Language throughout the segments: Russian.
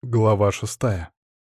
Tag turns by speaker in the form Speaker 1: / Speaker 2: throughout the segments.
Speaker 1: Глава 6.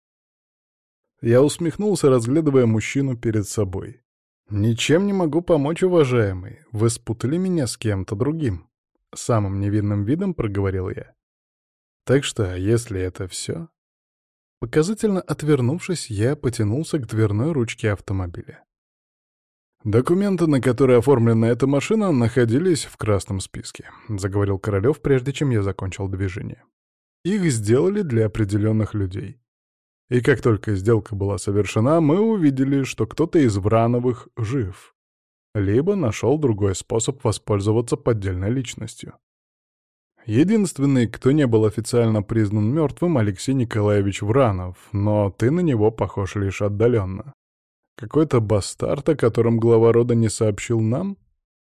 Speaker 1: Я усмехнулся, разглядывая мужчину перед собой. «Ничем не могу помочь, уважаемый. Вы спутали меня с кем-то другим». Самым невинным видом проговорил я. «Так что, если это все...» Показательно отвернувшись, я потянулся к дверной ручке автомобиля. «Документы, на которые оформлена эта машина, находились в красном списке», — заговорил Королёв, прежде чем я закончил движение. «Их сделали для определенных людей. И как только сделка была совершена, мы увидели, что кто-то из Врановых жив, либо нашел другой способ воспользоваться поддельной личностью. Единственный, кто не был официально признан мертвым, Алексей Николаевич Вранов, но ты на него похож лишь отдаленно. Какой-то бастард, о котором глава рода не сообщил нам?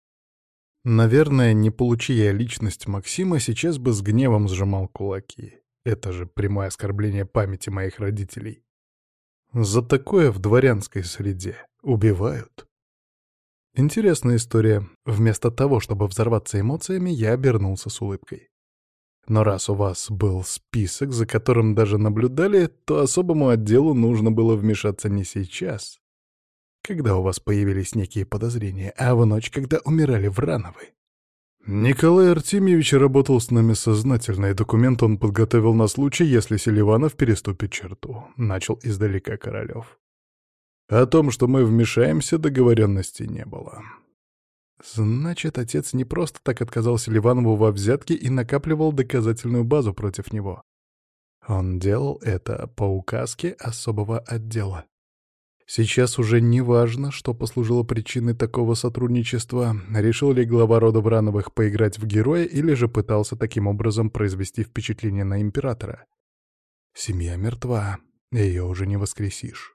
Speaker 1: Наверное, не получи я личность Максима, сейчас бы с гневом сжимал кулаки. Это же прямое оскорбление памяти моих родителей. За такое в дворянской среде убивают. Интересная история. Вместо того, чтобы взорваться эмоциями, я обернулся с улыбкой. Но раз у вас был список, за которым даже наблюдали, то особому отделу нужно было вмешаться не сейчас, когда у вас появились некие подозрения, а в ночь, когда умирали Врановы. Николай Артемьевич работал с нами сознательно, и документ он подготовил на случай, если Селиванов переступит черту. Начал издалека Королёв. О том, что мы вмешаемся, договоренности не было. Значит, отец не просто так отказал Селиванову во взятке и накапливал доказательную базу против него. Он делал это по указке особого отдела. Сейчас уже не важно, что послужило причиной такого сотрудничества, решил ли глава рода Врановых поиграть в героя или же пытался таким образом произвести впечатление на императора. Семья мертва, ее уже не воскресишь.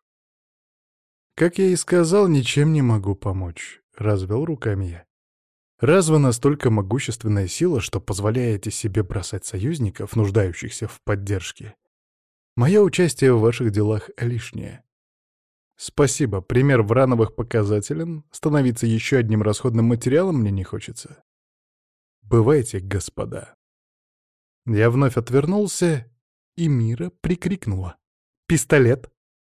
Speaker 1: Как я и сказал, ничем не могу помочь, развел руками я. Раз вы настолько могущественная сила, что позволяете себе бросать союзников, нуждающихся в поддержке, мое участие в ваших делах лишнее. Спасибо, пример Врановых показателен, становиться еще одним расходным материалом мне не хочется. Бывайте, господа. Я вновь отвернулся, и Мира прикрикнула. «Пистолет!»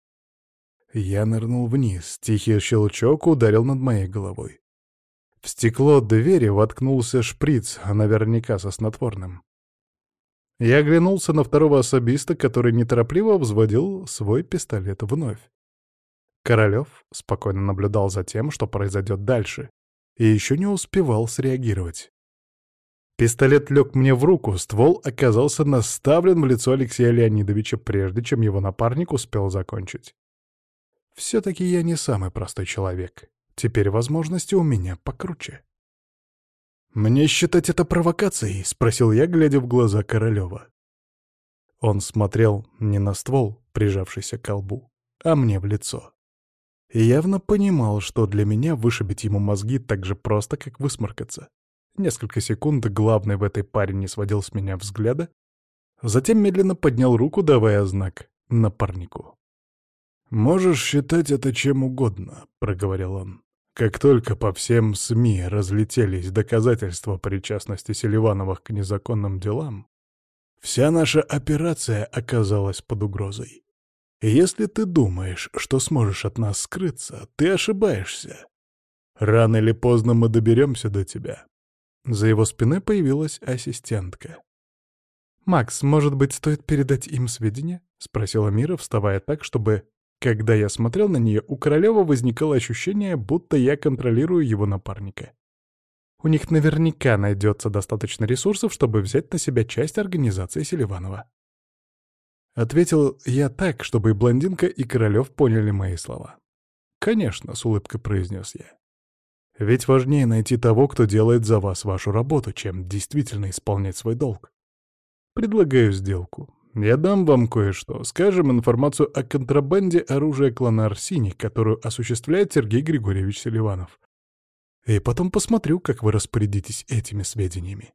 Speaker 1: Я нырнул вниз, тихий щелчок ударил над моей головой. В стекло двери воткнулся шприц, наверняка со снотворным. Я оглянулся на второго особиста, который неторопливо взводил свой пистолет вновь. Королёв спокойно наблюдал за тем, что произойдет дальше, и еще не успевал среагировать. Пистолет лег мне в руку, ствол оказался наставлен в лицо Алексея Леонидовича, прежде чем его напарник успел закончить. Все-таки я не самый простой человек. Теперь возможности у меня покруче. «Мне считать это провокацией?» — спросил я, глядя в глаза Королёва. Он смотрел не на ствол, прижавшийся к колбу, а мне в лицо. И явно понимал, что для меня вышибить ему мозги так же просто, как высморкаться. Несколько секунд главный в этой паре не сводил с меня взгляда, затем медленно поднял руку, давая знак напарнику. «Можешь считать это чем угодно», — проговорил он. «Как только по всем СМИ разлетелись доказательства причастности Селивановых к незаконным делам, вся наша операция оказалась под угрозой. И если ты думаешь, что сможешь от нас скрыться, ты ошибаешься. Рано или поздно мы доберемся до тебя». За его спиной появилась ассистентка. «Макс, может быть, стоит передать им сведения?» — спросила Мира, вставая так, чтобы, когда я смотрел на нее, у Королева возникало ощущение, будто я контролирую его напарника. У них наверняка найдется достаточно ресурсов, чтобы взять на себя часть организации Селиванова. Ответил я так, чтобы и блондинка, и Королёв поняли мои слова. «Конечно», — с улыбкой произнес я. «Ведь важнее найти того, кто делает за вас вашу работу, чем действительно исполнять свой долг. Предлагаю сделку. Я дам вам кое-что, скажем, информацию о контрабанде оружия клана Арсений, которую осуществляет Сергей Григорьевич Селиванов. И потом посмотрю, как вы распорядитесь этими сведениями».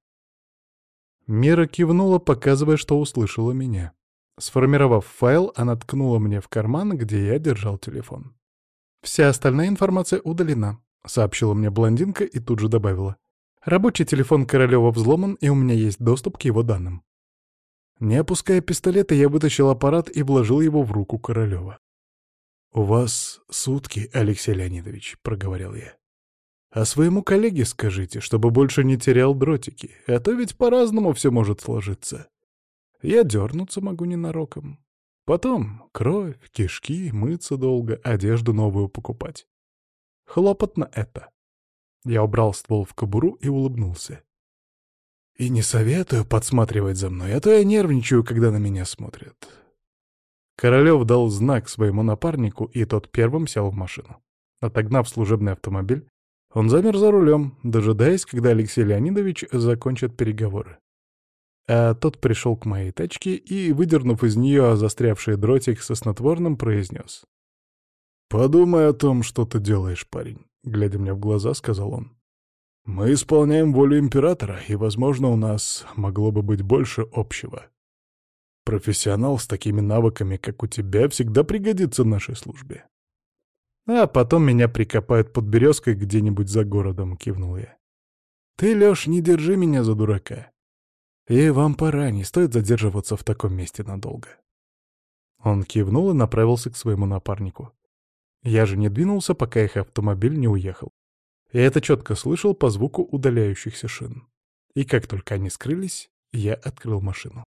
Speaker 1: Мира кивнула, показывая, что услышала меня. Сформировав файл, она ткнула мне в карман, где я держал телефон. «Вся остальная информация удалена», — сообщила мне блондинка и тут же добавила. «Рабочий телефон Королёва взломан, и у меня есть доступ к его данным». Не опуская пистолета, я вытащил аппарат и вложил его в руку Королева. «У вас сутки, Алексей Леонидович», — проговорил я. «А своему коллеге скажите, чтобы больше не терял дротики, а то ведь по-разному все может сложиться. Я дернуться могу ненароком. Потом кровь, кишки, мыться долго, одежду новую покупать. Хлопотно это». Я убрал ствол в кобуру и улыбнулся. «И не советую подсматривать за мной, а то я нервничаю, когда на меня смотрят». Королёв дал знак своему напарнику, и тот первым сел в машину. Отогнав служебный автомобиль, он замер за рулем, дожидаясь, когда Алексей Леонидович закончит переговоры. А тот пришел к моей тачке и, выдернув из нее застрявший дротик со снотворным, произнес: «Подумай о том, что ты делаешь, парень», — глядя мне в глаза, сказал он. «Мы исполняем волю императора, и, возможно, у нас могло бы быть больше общего. Профессионал с такими навыками, как у тебя, всегда пригодится в нашей службе». «А потом меня прикопают под березкой где-нибудь за городом», — кивнул я. «Ты, Лёш, не держи меня за дурака. И вам пора, не стоит задерживаться в таком месте надолго». Он кивнул и направился к своему напарнику. Я же не двинулся, пока их автомобиль не уехал. Я это четко слышал по звуку удаляющихся шин. И как только они скрылись, я открыл машину.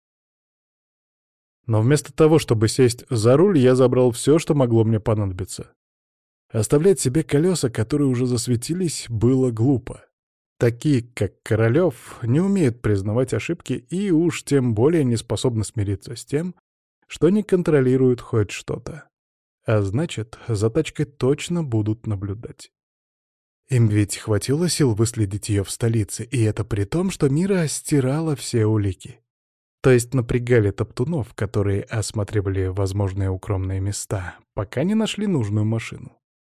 Speaker 1: Но вместо того, чтобы сесть за руль, я забрал все, что могло мне понадобиться. Оставлять себе колеса, которые уже засветились, было глупо. Такие, как Королёв, не умеют признавать ошибки и уж тем более не способны смириться с тем, что не контролируют хоть что-то. А значит, за тачкой точно будут наблюдать. Им ведь хватило сил выследить ее в столице, и это при том, что Мира стирала все улики. То есть напрягали топтунов, которые осматривали возможные укромные места, пока не нашли нужную машину.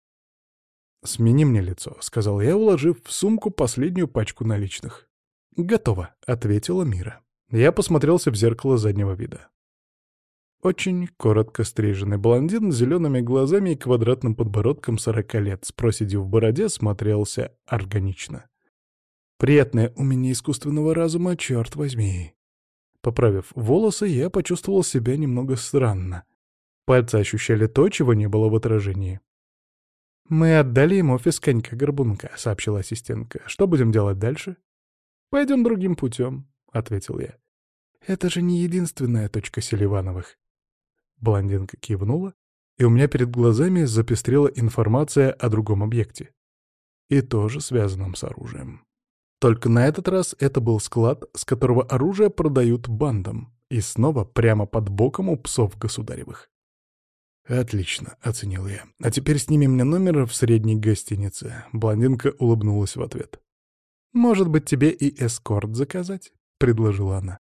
Speaker 1: «Смени мне лицо», — сказал я, уложив в сумку последнюю пачку наличных. «Готово», — ответила Мира. Я посмотрелся в зеркало заднего вида. Очень коротко стриженный блондин с зелеными глазами и квадратным подбородком 40 лет с проседью в бороде смотрелся органично. Приятное умение искусственного разума, черт возьми. Поправив волосы, я почувствовал себя немного странно. Пальцы ощущали то, чего не было в отражении. «Мы отдали им офис конька-горбунка», — сообщила ассистентка. «Что будем делать дальше?» «Пойдем другим путем», — ответил я. «Это же не единственная точка Селивановых». Блондинка кивнула, и у меня перед глазами запестрела информация о другом объекте. И тоже связанном с оружием. Только на этот раз это был склад, с которого оружие продают бандам, и снова прямо под боком у псов государевых. «Отлично», — оценил я. «А теперь сними мне номер в средней гостинице». Блондинка улыбнулась в ответ. «Может быть, тебе и эскорт заказать?» — предложила она.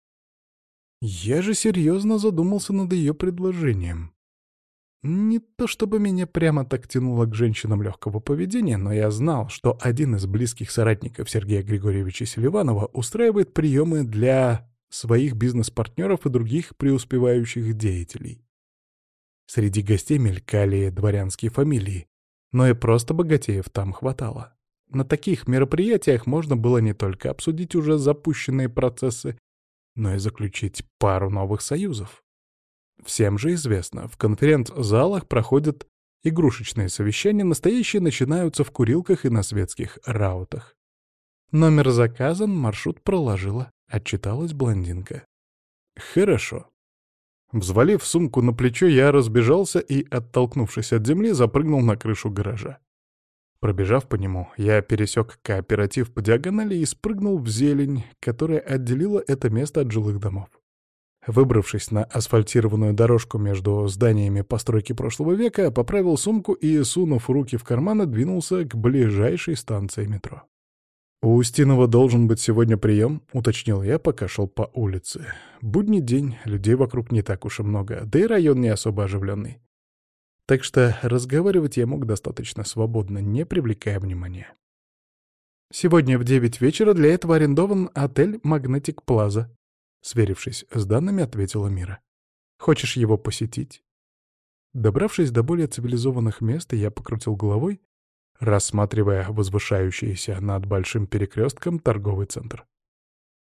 Speaker 1: Я же серьезно задумался над ее предложением. Не то чтобы меня прямо так тянуло к женщинам легкого поведения, но я знал, что один из близких соратников Сергея Григорьевича Селиванова устраивает приемы для своих бизнес-партнеров и других преуспевающих деятелей. Среди гостей мелькали дворянские фамилии, но и просто богатеев там хватало. На таких мероприятиях можно было не только обсудить уже запущенные процессы, но и заключить пару новых союзов. Всем же известно, в конференц-залах проходят игрушечные совещания, настоящие начинаются в курилках и на светских раутах. «Номер заказан, маршрут проложила», — отчиталась блондинка. «Хорошо». Взвалив сумку на плечо, я разбежался и, оттолкнувшись от земли, запрыгнул на крышу гаража. Пробежав по нему, я пересек кооператив по диагонали и спрыгнул в зелень, которая отделила это место от жилых домов. Выбравшись на асфальтированную дорожку между зданиями постройки прошлого века, поправил сумку и, сунув руки в карманы, двинулся к ближайшей станции метро. «У Устинова должен быть сегодня прием», — уточнил я, пока шел по улице. Будний день, людей вокруг не так уж и много, да и район не особо оживленный. Так что разговаривать я мог достаточно свободно, не привлекая внимания. «Сегодня в 9 вечера для этого арендован отель «Магнетик Плаза», — сверившись с данными, ответила Мира. «Хочешь его посетить?» Добравшись до более цивилизованных мест, я покрутил головой, рассматривая возвышающийся над большим перекрестком торговый центр.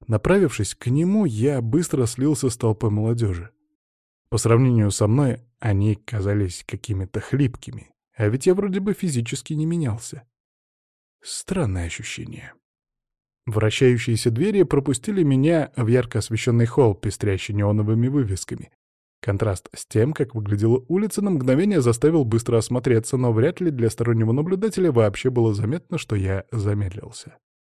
Speaker 1: Направившись к нему, я быстро слился с толпой молодежи. По сравнению со мной, они казались какими-то хлипкими, а ведь я вроде бы физически не менялся. Странное ощущение. Вращающиеся двери пропустили меня в ярко освещенный холл, пестрящий неоновыми вывесками. Контраст с тем, как выглядела улица, на мгновение заставил быстро осмотреться, но вряд ли для стороннего наблюдателя вообще было заметно, что я замедлился.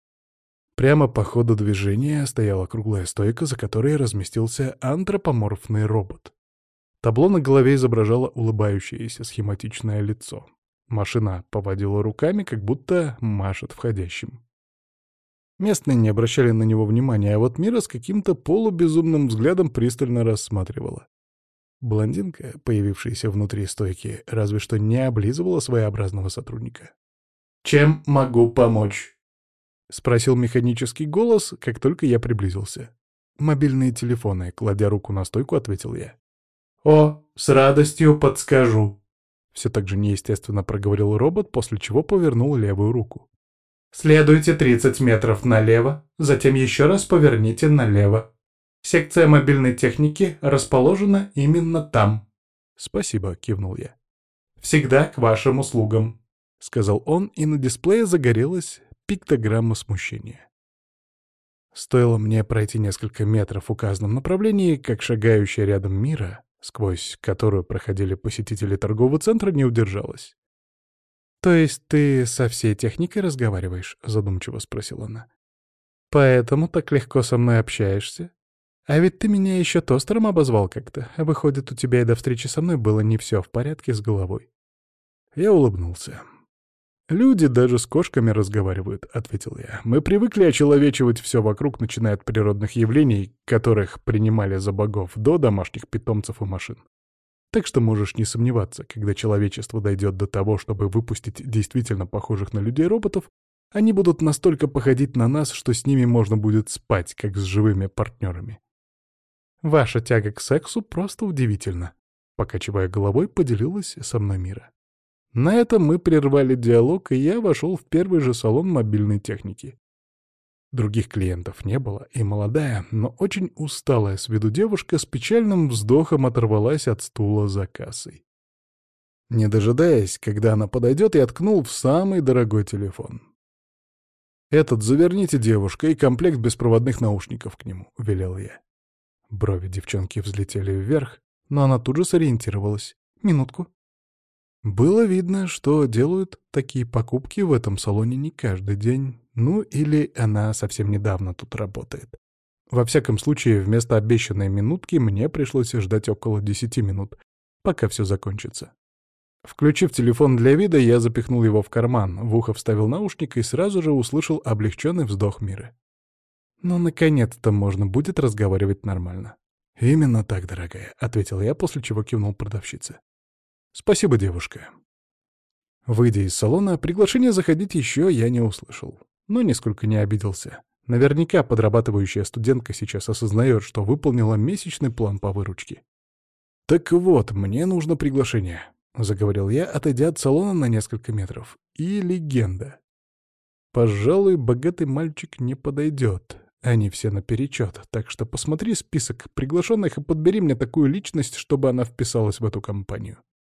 Speaker 1: Прямо по ходу движения стояла круглая стойка, за которой разместился антропоморфный робот. Табло на голове изображало улыбающееся схематичное лицо. Машина поводила руками, как будто машет входящим. Местные не обращали на него внимания, а вот Мира с каким-то полубезумным взглядом пристально рассматривала. Блондинка, появившаяся внутри стойки, разве что не облизывала своеобразного сотрудника. «Чем могу помочь?» — спросил механический голос, как только я приблизился. «Мобильные телефоны», — кладя руку на стойку, ответил я. «О, с радостью подскажу», — все так же неестественно проговорил робот, после чего повернул левую руку. «Следуйте 30 метров налево, затем еще раз поверните налево. Секция мобильной техники расположена именно там». «Спасибо», — кивнул я. «Всегда к вашим услугам», — сказал он, и на дисплее загорелась пиктограмма смущения. Стоило мне пройти несколько метров в указанном направлении, как шагающая рядом Мира, сквозь которую проходили посетители торгового центра, не удержалась. «То есть ты со всей техникой разговариваешь?» — задумчиво спросила она. «Поэтому так легко со мной общаешься? А ведь ты меня еще тостером обозвал как-то. Выходит, у тебя и до встречи со мной было не все в порядке с головой». Я улыбнулся. «Люди даже с кошками разговаривают», — ответил я. «Мы привыкли очеловечивать все вокруг, начиная от природных явлений, которых принимали за богов, до домашних питомцев и машин. Так что можешь не сомневаться, когда человечество дойдет до того, чтобы выпустить действительно похожих на людей роботов, они будут настолько походить на нас, что с ними можно будет спать, как с живыми партнерами. Ваша тяга к сексу просто удивительна», — покачивая головой, поделилась со мной Мира. На этом мы прервали диалог, и я вошел в первый же салон мобильной техники. Других клиентов не было, и молодая, но очень усталая с виду девушка с печальным вздохом оторвалась от стула за кассой. Не дожидаясь, когда она подойдет, я ткнул в самый дорогой телефон. «Этот заверните, девушка, и комплект беспроводных наушников к нему», — велел я. Брови девчонки взлетели вверх, но она тут же сориентировалась. «Минутку». Было видно, что делают такие покупки в этом салоне не каждый день, ну или она совсем недавно тут работает. Во всяком случае, вместо обещанной минутки мне пришлось ждать около 10 минут, пока все закончится. Включив телефон для вида, я запихнул его в карман, в ухо вставил наушник и сразу же услышал облегченный вздох Миры. «Ну, наконец-то можно будет разговаривать нормально». «Именно так, дорогая», — ответил я, после чего кивнул продавщице. «Спасибо, девушка». Выйдя из салона, приглашение заходить еще я не услышал, но нисколько не обиделся. Наверняка подрабатывающая студентка сейчас осознает, что выполнила месячный план по выручке. «Так вот, мне нужно приглашение», — заговорил я, отойдя от салона на несколько метров. «И легенда. Пожалуй, богатый мальчик не подойдет. Они все наперечет, так что посмотри список приглашенных и подбери мне такую личность, чтобы она вписалась в эту компанию».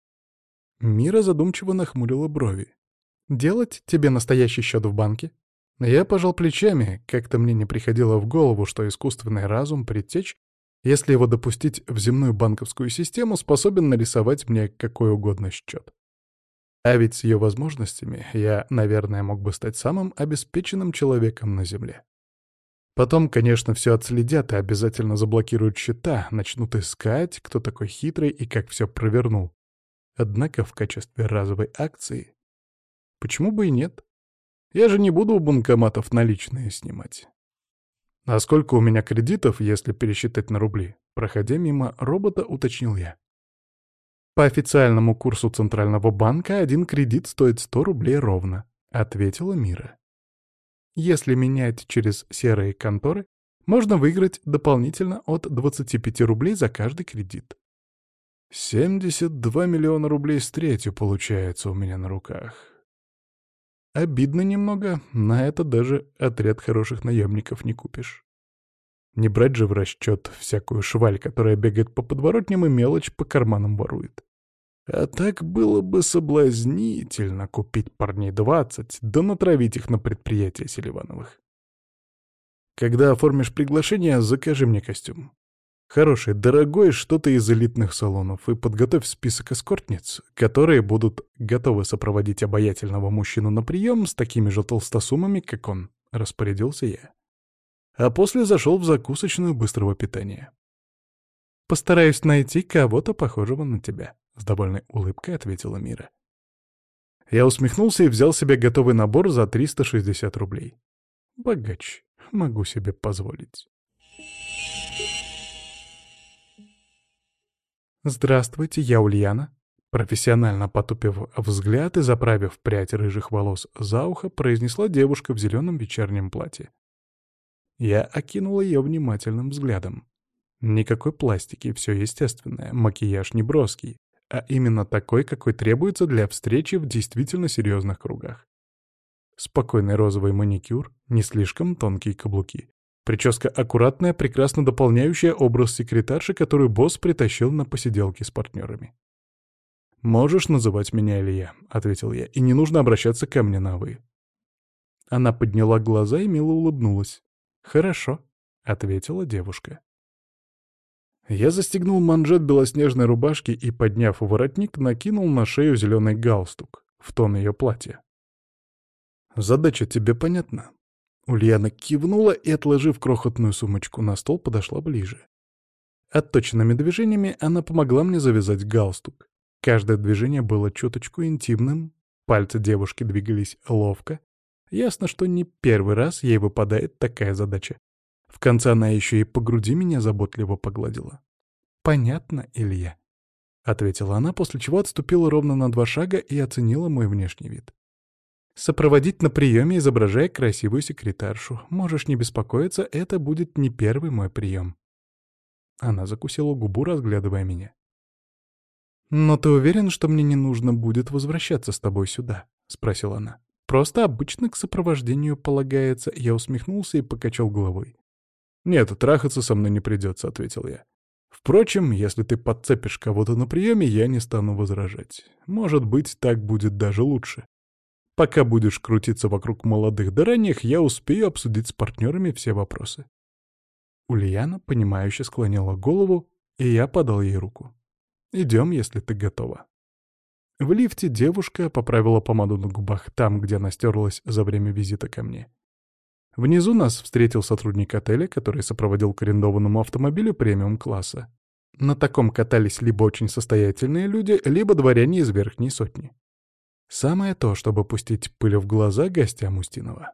Speaker 1: Мира задумчиво нахмурила брови. «Делать тебе настоящий счет в банке?» Я пожал плечами, как-то мне не приходило в голову, что искусственный разум, предтечь, если его допустить в земную банковскую систему, способен нарисовать мне какой угодно счет. А ведь с ее возможностями я, наверное, мог бы стать самым обеспеченным человеком на Земле. Потом, конечно, все отследят и обязательно заблокируют счета, начнут искать, кто такой хитрый и как все провернул. Однако в качестве разовой акции почему бы и нет? Я же не буду у банкоматов наличные снимать. А сколько у меня кредитов, если пересчитать на рубли? Проходя мимо робота, уточнил я. По официальному курсу Центрального банка один кредит стоит 100 рублей ровно, ответила Мира. Если менять через серые конторы, можно выиграть дополнительно от 25 рублей за каждый кредит. 72 миллиона рублей с третью получается у меня на руках. Обидно немного, на это даже отряд хороших наемников не купишь. Не брать же в расчет всякую шваль, которая бегает по подворотням и мелочь по карманам ворует. А так было бы соблазнительно купить парней 20, да натравить их на предприятие Селивановых. Когда оформишь приглашение, закажи мне костюм. Хороший, дорогой, что-то из элитных салонов, и подготовь список эскортниц, которые будут готовы сопроводить обаятельного мужчину на прием с такими же толстосумами, как он, — распорядился я. А после зашел в закусочную быстрого питания. «Постараюсь найти кого-то похожего на тебя», — с довольной улыбкой ответила Мира. Я усмехнулся и взял себе готовый набор за 360 рублей. Богач, могу себе позволить. «Здравствуйте, я Ульяна», — профессионально потупив взгляд и заправив прядь рыжих волос за ухо, произнесла девушка в зеленом вечернем платье. Я окинул ее внимательным взглядом. Никакой пластики, все естественное, макияж не броский, а именно такой, какой требуется для встречи в действительно серьезных кругах. Спокойный розовый маникюр, не слишком тонкие каблуки. Прическа аккуратная, прекрасно дополняющая образ секретарши, которую босс притащил на посиделки с партнерами. «Можешь называть меня Илья», — ответил я, — «и не нужно обращаться ко мне на «вы». Она подняла глаза и мило улыбнулась. «Хорошо», — ответила девушка. Я застегнул манжет белоснежной рубашки и, подняв воротник, накинул на шею зеленый галстук в тон ее платья. «Задача тебе понятна?» Ульяна кивнула и, отложив крохотную сумочку на стол, подошла ближе. Отточенными движениями она помогла мне завязать галстук. Каждое движение было чуточку интимным, пальцы девушки двигались ловко. Ясно, что не первый раз ей выпадает такая задача. В конце она еще и по груди меня заботливо погладила. «Понятно, Илья», — ответила она, после чего отступила ровно на 2 шага и оценила мой внешний вид. «Сопроводить на приеме, изображая красивую секретаршу. Можешь не беспокоиться, это будет не первый мой прием». Она закусила губу, разглядывая меня. «Но ты уверен, что мне не нужно будет возвращаться с тобой сюда?» — спросила она. «Просто обычно к сопровождению полагается». Я усмехнулся и покачал головой. «Нет, трахаться со мной не придется», — ответил я. «Впрочем, если ты подцепишь кого-то на приеме, я не стану возражать. Может быть, так будет даже лучше. Пока будешь крутиться вокруг молодых да ранних, я успею обсудить с партнерами все вопросы». Ульяна, понимающе склонила голову, и я подал ей руку. «Идем, если ты готова». В лифте девушка поправила помаду на губах там, где она стерлась за время визита ко мне. Внизу нас встретил сотрудник отеля, который сопроводил к арендованному автомобилю премиум-класса. На таком катались либо очень состоятельные люди, либо дворяне из верхней сотни. Самое то, чтобы пустить пыль в глаза гостям Устинова.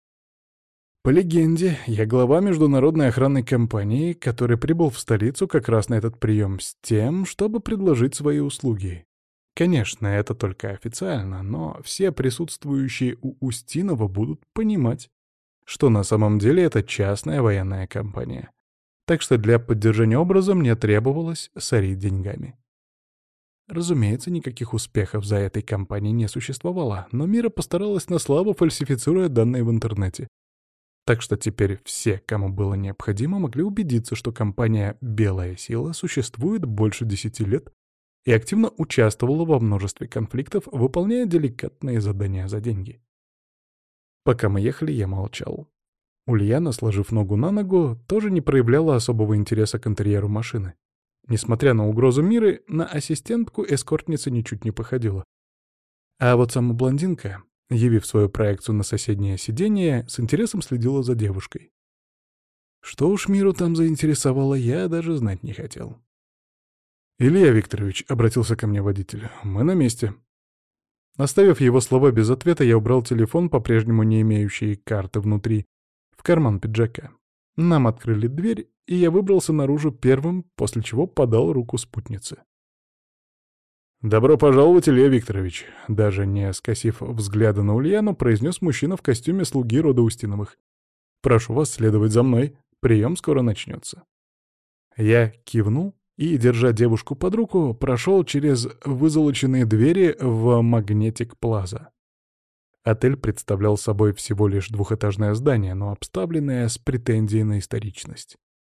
Speaker 1: По легенде, я глава международной охранной компании, который прибыл в столицу как раз на этот прием с тем, чтобы предложить свои услуги. Конечно, это только официально, но все присутствующие у Устинова будут понимать, что на самом деле это частная военная компания. Так что для поддержания образа мне требовалось сорить деньгами. Разумеется, никаких успехов за этой компанией не существовало, но Мира постаралась на славу, фальсифицируя данные в интернете. Так что теперь все, кому было необходимо, могли убедиться, что компания «Белая сила» существует больше 10 лет и активно участвовала во множестве конфликтов, выполняя деликатные задания за деньги. Пока мы ехали, я молчал. Ульяна, сложив ногу на ногу, тоже не проявляла особого интереса к интерьеру машины. Несмотря на угрозу Миры, на ассистентку эскортница ничуть не походила. А вот сама блондинка, явив свою проекцию на соседнее сиденье, с интересом следила за девушкой. Что уж Миру там заинтересовало, я даже знать не хотел. «Илья Викторович», — обратился ко мне водитель, — «мы на месте». Оставив его слова без ответа, я убрал телефон, по-прежнему не имеющий карты внутри, в карман пиджака. Нам открыли дверь, и я выбрался наружу первым, после чего подал руку спутнице. «Добро пожаловать, Илья Викторович», — даже не скосив взгляда на Ульяну, произнес мужчина в костюме слуги рода Устиновых. «Прошу вас следовать за мной, прием скоро начнется». Я кивнул и, держа девушку под руку, прошел через вызолоченные двери в Магнетик Плаза. Отель представлял собой всего лишь двухэтажное здание, но обставленное с претензией на историчность.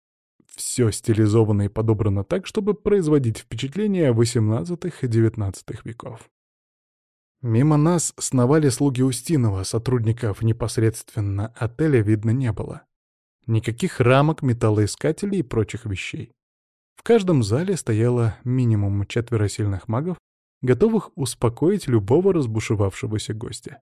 Speaker 1: Все стилизовано и подобрано так, чтобы производить впечатление XVIII и XIX веков. Мимо нас сновали слуги Устинова, сотрудников непосредственно отеля видно не было. Никаких рамок, металлоискателей и прочих вещей. В каждом зале стояло минимум 4 сильных магов, готовых успокоить любого разбушевавшегося гостя.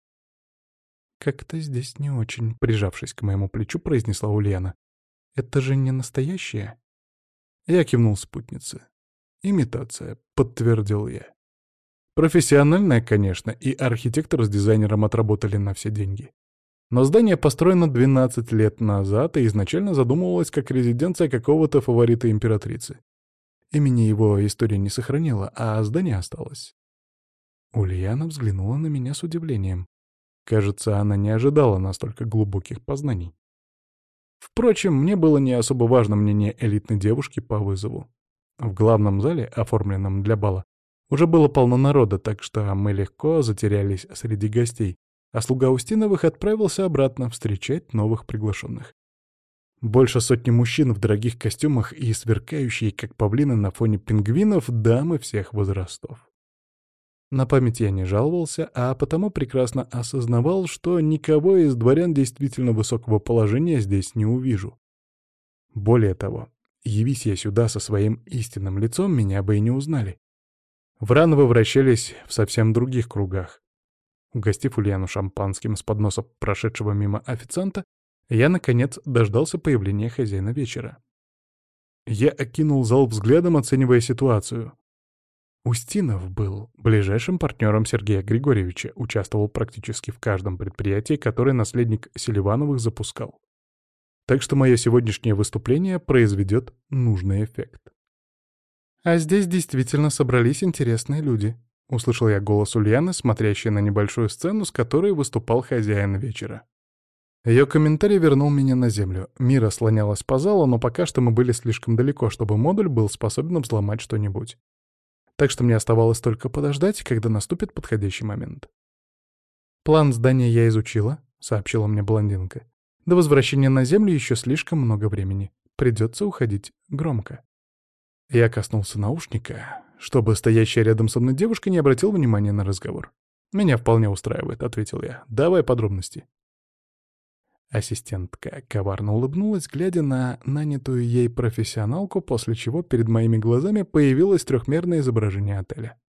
Speaker 1: «Как-то здесь не очень», — прижавшись к моему плечу, произнесла Ульяна. «Это же не настоящее?» Я кивнул спутнице. «Имитация», — подтвердил я. Профессиональная, конечно, и архитектор с дизайнером отработали на все деньги. Но здание построено 12 лет назад и изначально задумывалось как резиденция какого-то фаворита императрицы. Имени его история не сохранила, а здание осталось. Ульяна взглянула на меня с удивлением. Кажется, она не ожидала настолько глубоких познаний. Впрочем, мне было не особо важно мнение элитной девушки по вызову. В главном зале, оформленном для бала, уже было полно народа, так что мы легко затерялись среди гостей, а слуга Устиновых отправился обратно встречать новых приглашенных. Больше сотни мужчин в дорогих костюмах и сверкающие, как павлины на фоне пингвинов, дамы всех возрастов. На память я не жаловался, а потому прекрасно осознавал, что никого из дворян действительно высокого положения здесь не увижу. Более того, явись я сюда со своим истинным лицом, меня бы и не узнали. Врановы вращались в совсем других кругах. Угостив Ульяну шампанским с подноса прошедшего мимо официанта, я, наконец, дождался появления хозяина вечера. Я окинул зал взглядом, оценивая ситуацию. Устинов был ближайшим партнером Сергея Григорьевича, участвовал практически в каждом предприятии, которое наследник Селивановых запускал. Так что мое сегодняшнее выступление произведет нужный эффект. «А здесь действительно собрались интересные люди», — услышал я голос Ульяны, смотрящей на небольшую сцену, с которой выступал хозяин вечера. Ее комментарий вернул меня на землю. Мира слонялась по залу, но пока что мы были слишком далеко, чтобы модуль был способен взломать что-нибудь. Так что мне оставалось только подождать, когда наступит подходящий момент. «План здания я изучила», — сообщила мне блондинка. «До возвращения на Землю еще слишком много времени. Придется уходить громко». Я коснулся наушника, чтобы стоящая рядом со мной девушка не обратила внимания на разговор. «Меня вполне устраивает», — ответил я. «Давай подробности». Ассистентка коварно улыбнулась, глядя на нанятую ей профессионалку, после чего перед моими глазами появилось трехмерное изображение отеля.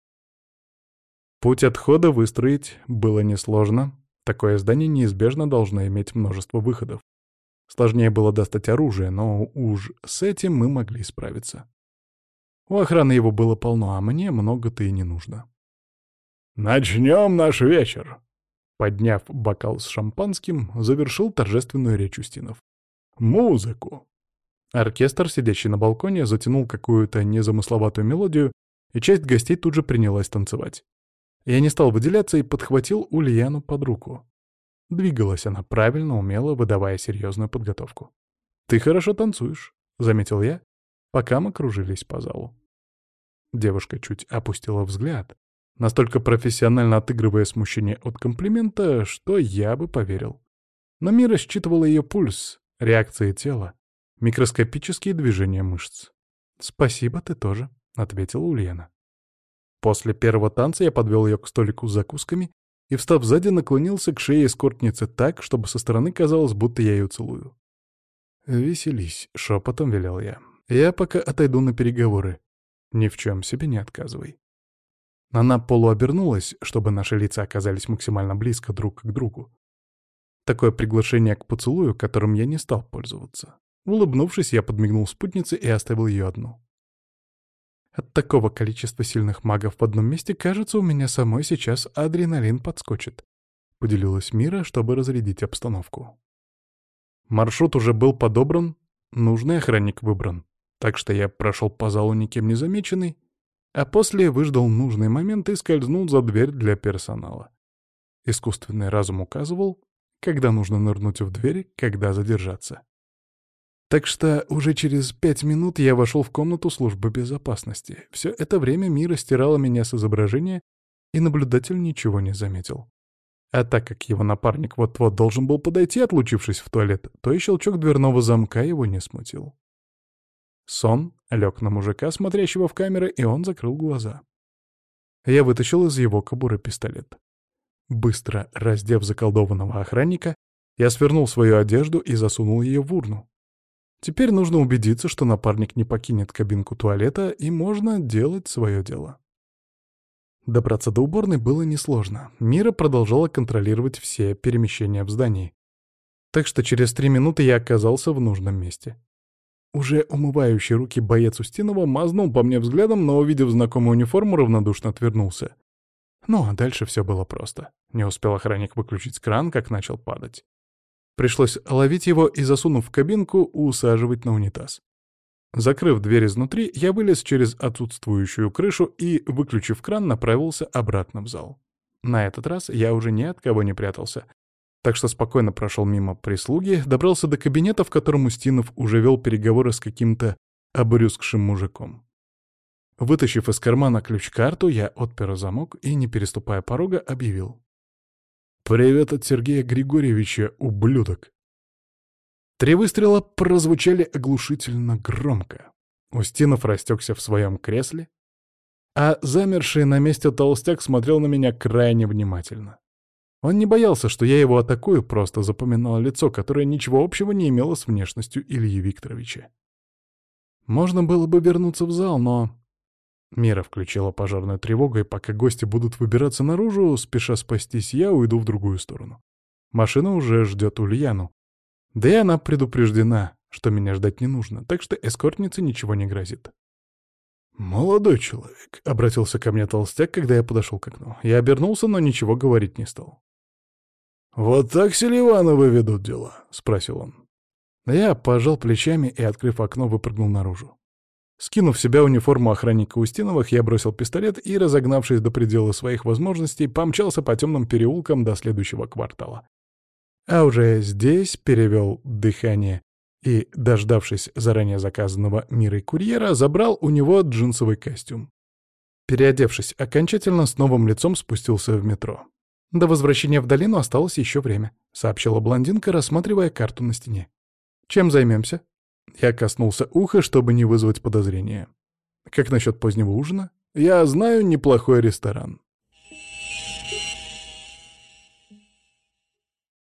Speaker 1: Путь отхода выстроить было несложно. Такое здание неизбежно должно иметь множество выходов. Сложнее было достать оружие, но уж с этим мы могли справиться. У охраны его было полно, а мне много-то и не нужно. «Начнем наш вечер!» Подняв бокал с шампанским, завершил торжественную речь Устинов. «Музыку!» Оркестр, сидящий на балконе, затянул какую-то незамысловатую мелодию, и часть гостей тут же принялась танцевать. Я не стал выделяться и подхватил Ульяну под руку. Двигалась она правильно, умело, выдавая серьезную подготовку. «Ты хорошо танцуешь», — заметил я, пока мы кружились по залу. Девушка чуть опустила взгляд, настолько профессионально отыгрывая смущение от комплимента, что я бы поверил. Но Мира считывала ее пульс, реакции тела, микроскопические движения мышц. «Спасибо, ты тоже», — ответила Ульяна. После первого танца я подвел ее к столику с закусками и, встав сзади, наклонился к шее эскортницы так, чтобы со стороны казалось, будто я ее целую. «Веселись», — шепотом велел я. «Я пока отойду на переговоры. Ни в чем себе не отказывай». Она полуобернулась, чтобы наши лица оказались максимально близко друг к другу. Такое приглашение к поцелую, которым я не стал пользоваться. Улыбнувшись, я подмигнул спутнице и оставил ее одну. От такого количества сильных магов в одном месте, кажется, у меня самой сейчас адреналин подскочит. Поделилась Мира, чтобы разрядить обстановку. Маршрут уже был подобран, нужный охранник выбран. Так что я прошел по залу никем не замеченный, а после выждал нужный момент и скользнул за дверь для персонала. Искусственный разум указывал, когда нужно нырнуть в дверь, когда задержаться. Так что уже через 5 минут я вошел в комнату службы безопасности. Все это время Мира стирала меня с изображения, и наблюдатель ничего не заметил. А так как его напарник вот-вот должен был подойти, отлучившись в туалет, то и щелчок дверного замка его не смутил. Сон лег на мужика, смотрящего в камеры, и он закрыл глаза. Я вытащил из его кобуры пистолет. Быстро раздев заколдованного охранника, я свернул свою одежду и засунул ее в урну. Теперь нужно убедиться, что напарник не покинет кабинку туалета, и можно делать свое дело. Добраться до уборной было несложно. Мира продолжала контролировать все перемещения в здании. Так что через 3 минуты я оказался в нужном месте. Уже умывающий руки боец Устинова мазнул по мне взглядом, но, увидев знакомую униформу, равнодушно отвернулся. Ну, а дальше все было просто. Не успел охранник выключить кран, как начал падать. Пришлось ловить его и, засунув в кабинку, усаживать на унитаз. Закрыв дверь изнутри, я вылез через отсутствующую крышу и, выключив кран, направился обратно в зал. На этот раз я уже ни от кого не прятался, так что спокойно прошел мимо прислуги, добрался до кабинета, в котором Устинов уже вел переговоры с каким-то обрюзгшим мужиком. Вытащив из кармана ключ-карту, я отпер замок и, не переступая порога, объявил: «Привет от Сергея Григорьевича, ублюдок!» 3 выстрела прозвучали оглушительно громко. Устинов растекся в своем кресле, а замерший на месте толстяк смотрел на меня крайне внимательно. Он не боялся, что я его атакую, просто запоминал лицо, которое ничего общего не имело с внешностью Ильи Викторовича. Можно было бы вернуться в зал, но... Мира включила пожарную тревогу, и пока гости будут выбираться наружу, спеша спастись, я уйду в другую сторону. Машина уже ждет Ульяну. Да и она предупреждена, что меня ждать не нужно, так что эскортнице ничего не грозит. «Молодой человек», — обратился ко мне толстяк, когда я подошел к окну. Я обернулся, но ничего говорить не стал. «Вот так Селивановы ведут дела?» — спросил он. Я пожал плечами и, открыв окно, выпрыгнул наружу. Скинув с себя униформу охранника Устиновых, я бросил пистолет и, разогнавшись до предела своих возможностей, помчался по темным переулкам до следующего квартала. А уже здесь перевел дыхание и, дождавшись заранее заказанного Мирой курьера, забрал у него джинсовый костюм. Переодевшись окончательно, с новым лицом спустился в метро. «До возвращения в долину осталось еще время», — сообщила блондинка, рассматривая карту на стене. «Чем займемся?» Я коснулся уха, чтобы не вызвать подозрения. «Как насчет позднего ужина? Я знаю неплохой ресторан».